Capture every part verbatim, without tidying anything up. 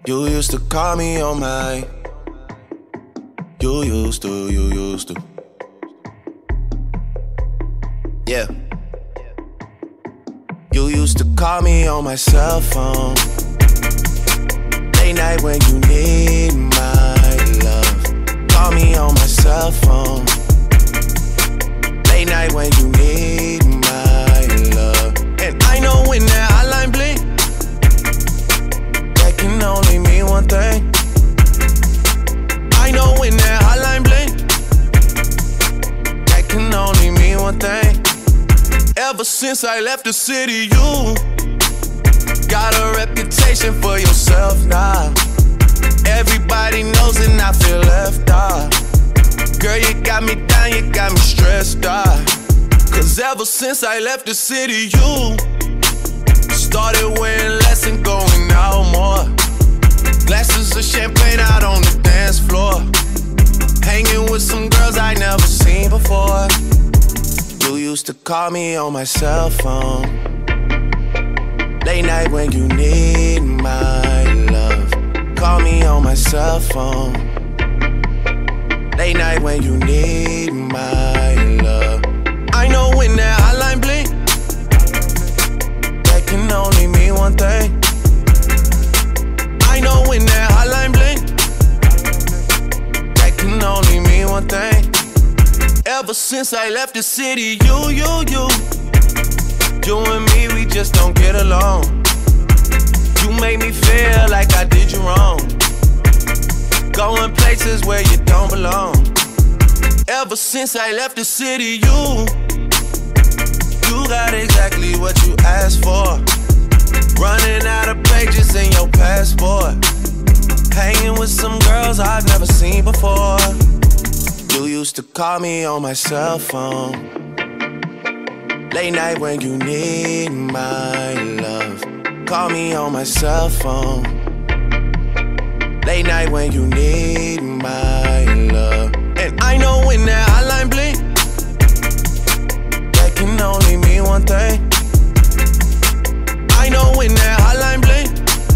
You used to call me on my. You used to, you used to. Yeah. You used to call me on my cell phone. Late night when you need my love. Call me on my cell phone. Late night when you need my love. And I know when that hotline blink, that can only mean one thing. I know when that hotline blink, that can only mean one thing. Ever since I left the city, you got a reputation for yourself now. Everybody knows and I feel left out. Girl, you got me down, you got me stressed out. Cause ever since I left the city, you started wearing less and going out more. Glasses of champagne out on the dance floor. Hanging with some girls I never seen before. You used to call me on my cell phone. Late night when you need my love. Call me on my cell phone. Late night when you need my love. I know when that hotline blink, that can only mean one thing. I know when that hotline blink, that can only mean one thing. Ever since I left the city, you, you, you You and me, we just don't get along. You make me feel like I did you wrong. Going places where you don't belong. Ever since I left the city, you You got exactly what you asked for. Running out of pages in your passport. Hanging with some girls I've never seen before. You used to call me on my cell phone. Late night when you need my love. Call me on my cell phone. Late night when you need my love. And I know when that hotline blink, that can only mean one thing. I know when that hotline blink,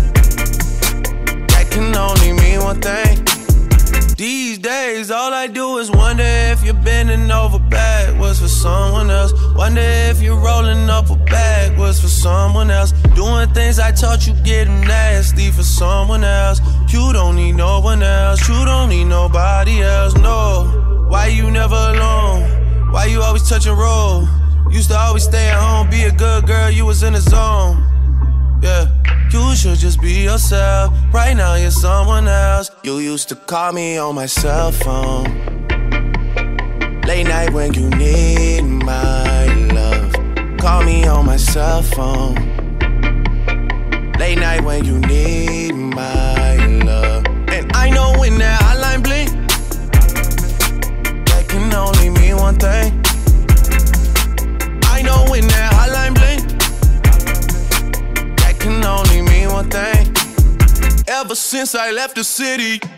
that can only mean one thing. These days, all I do is wonder if you're bending over backwards for someone else. Wonder if you're rolling up a backwards for someone else. Doing things I taught you getting nasty for someone else. You don't need no one else. You don't need nobody else, no. Why you never alone? Why you always touch and roll? Used to always stay at home, be a good girl, you was in the zone. Yeah. You should just be yourself. Right now you're someone else. You used to call me on my cell phone. Late night when you need my love. Call me on my cell phone. Late night when you need my love. And I know when that hotline blink, that can only mean one thing. I know when that hotline blink, can only mean one thing. Ever since I left the city,